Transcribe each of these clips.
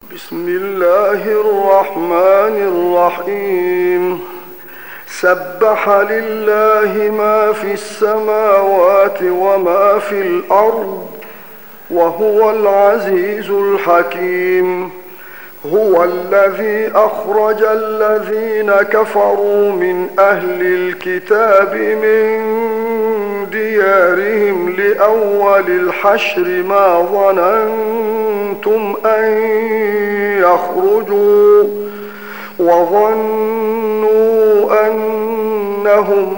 بسم الله الرحمن الرحيم. سبح لله ما في السماوات وما في الأرض وهو العزيز الحكيم. هو الذي أخرج الذين كفروا من أهل الكتاب من ديارهم لأول الحشر ما ظننتم أن يخرجوا وظنوا أنهم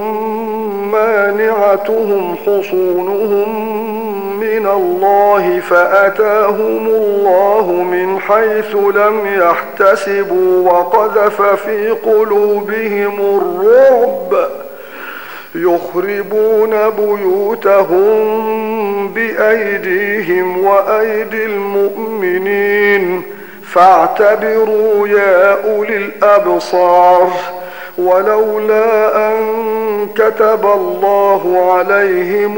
مانعتهم حصونهم من الله فأتاهم الله من حيث لم يحتسبوا وقذف في قلوبهم الرعب يخربون بيوتهم بأيديهم وأيدي المؤمنين فاعتبروا يا أولي الأبصار. ولولا أن كتب الله عليهم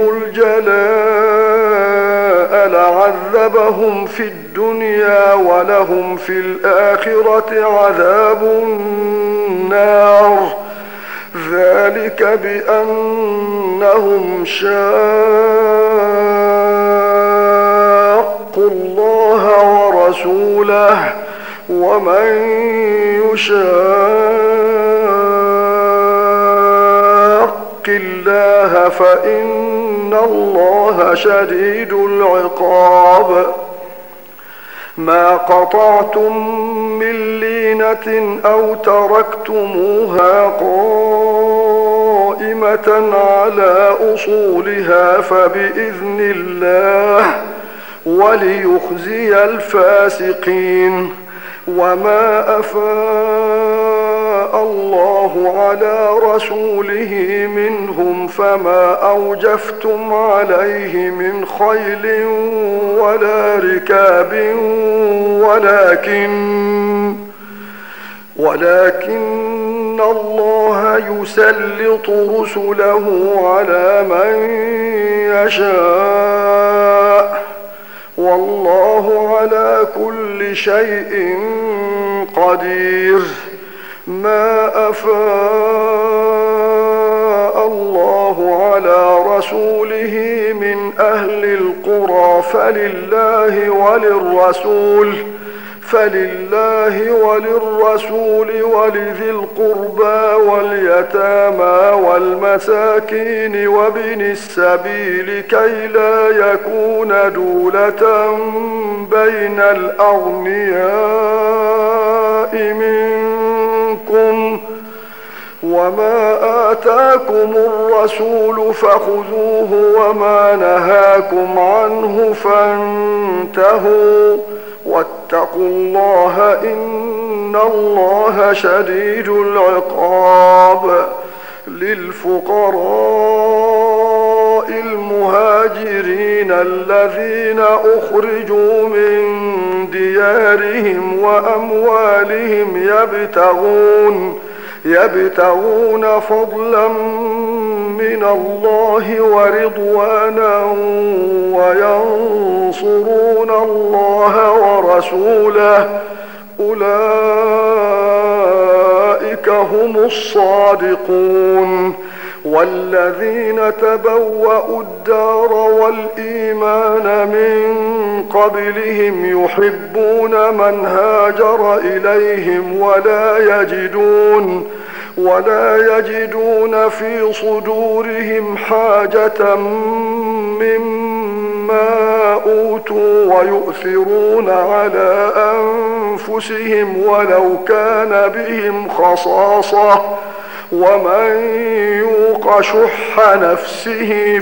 الجلاء لعذبهم في الدنيا ولهم في الآخرة عذاب النار. ذلك بأنهم شاقوا الله ورسوله ومن يشاق الله فإن الله شديد العقاب. ما قطعتم من لينة أو تركتموها قائمة على أصولها فبإذن الله وليخزي الفاسقين. وما أفاء الله على رسوله منهم فما أوجفتم عليه من خيل ولا ركاب ولكن الله يسلط رسله على من يشاء والله على كل شيء قدير. ما أفاء الله على رسوله من أهل القرى فلله وللرسول ولذي القربى واليتامى والمساكين وابن السبيل كي لا يكون دولة بين الأغنياء منكم. وما آتاكم الرسول فخذوه وما نهاكم عنه فانتهوا واتقوا الله إن الله شديد العقاب. للفقراء المهاجرين الذين أخرجوا من ديارهم وأموالهم يبتغون فضلا من الله ورضوانا وينصرون الله ورسوله أولئك هم الصادقون. والذين تبوأوا الدار والإيمان من قبلهم يحبون من هاجر إليهم ولا يجدون في صدورهم حاجة مما أوتوا ويؤثرون على أنفسهم ولو كان بهم خصاصة ومن يوق شح نفسه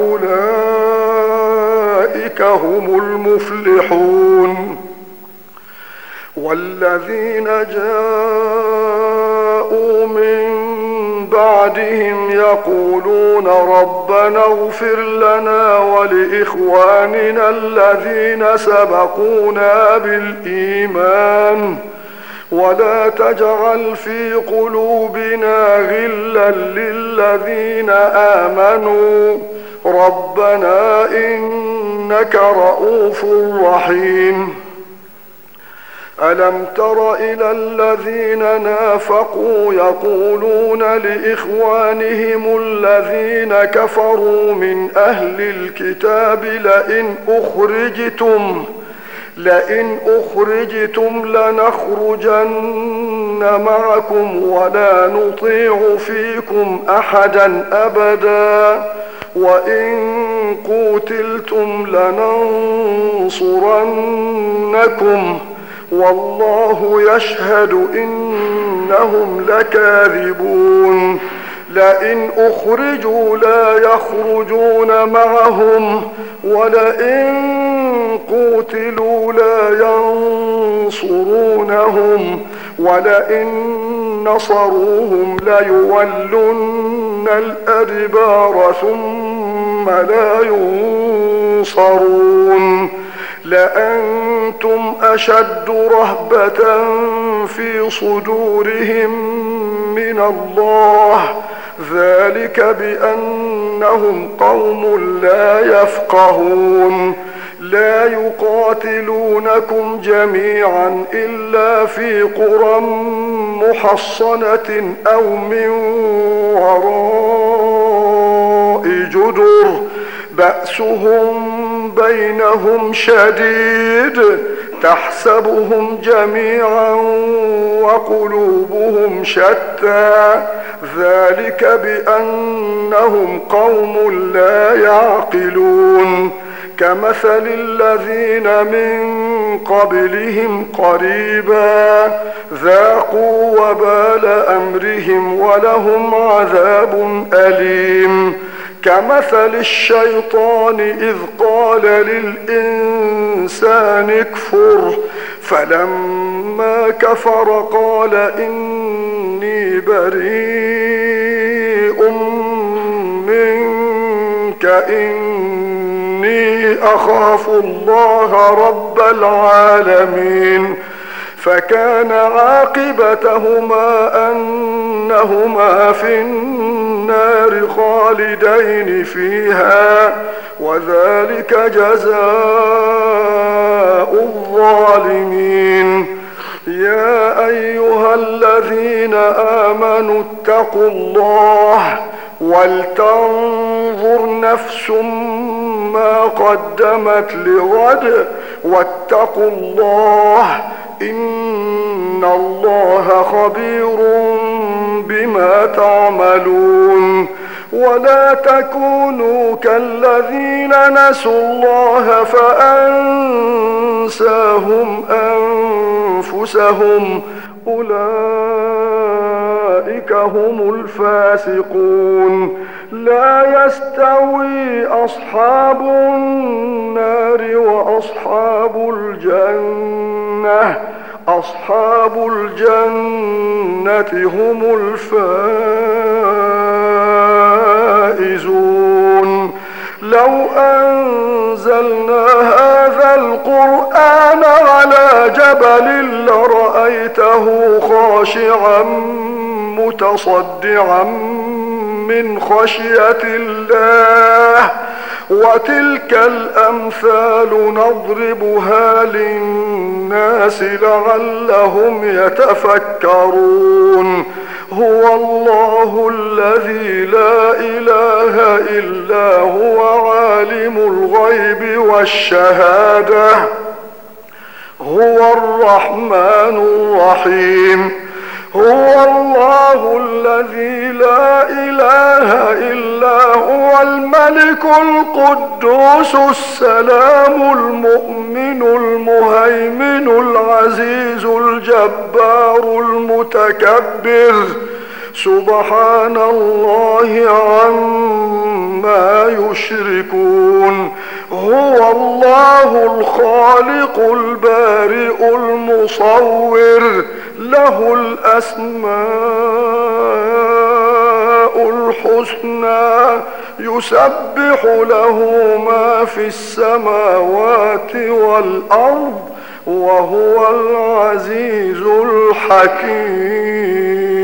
فأولئك هم المفلحون. والذين جاءوا من بعدهم يقولون ربنا اغفر لنا ولإخواننا الذين سبقونا بالإيمان ولا تجعل في قلوبنا غلا للذين آمنوا ربنا إنك رؤوف رحيم. ألم تر إلى الذين نافقوا يقولون لإخوانهم الذين كفروا من أهل الكتاب لئن أخرجتم لنخرجن معكم ولا نطيع فيكم أحدا أبدا وإن قوتلتم لننصرنكم والله يشهد إنهم لكاذبون لئن أخرجوا لا يخرجون معهم ولئن قوتلوا لا ينصرونهم ولئن نصروهم ليولن الأدبار ثم لا ينصرون لأنتم أشد رهبة في صدورهم من الله ذلك بأنهم قوم لا يفقهون لا يقاتلونكم جميعا إلا في قرى محصنة أو من وراء جدر بأسهم بينهم شديد تحسبهم جميعا وقلوبهم شتى ذلك بأنهم قوم لا يعقلون كمثل الذين من قبلهم قريبا ذاقوا وبال أمرهم ولهم عذاب أليم كمثل الشيطان إذ قال للإنسان اكفر فلما كفر قال إني بريء منك إني أخاف الله رب العالمين فكان عاقبتهما أنهما في النار خالدين فيها وذلك جزاء الظالمين يا أيها الذين آمنوا اتقوا الله ولتنظر نفس ما قدمت لغد واتقوا الله إن الله خبير بما تعملون ولا تكونوا كالذين نسوا الله فأنساهم أنفسهم أولئك هم الفاسقون لا يستوي أصحاب النار وأصحاب الجنة أصحاب الجنة هم الفائزون لو أنزلنا هذا القرآن على جبل لرأيته خاشعا متصدعا من خشية الله وتلك الأمثال نضربها للناس لعلهم يتفكرون هو الله الذي لا إله إلا هو عالم الغيب والشهادة هو الرحمن الرحيم هو الله الذي لا إله إلا هو الملك القدوس السلام المؤمن المهيمن العزيز الجبار المتكبر سبحان الله عما يشركون هو الله الخالق البارئ المصور له الأسماء الحسنى يسبح له ما في السماوات والأرض وهو العزيز الحكيم.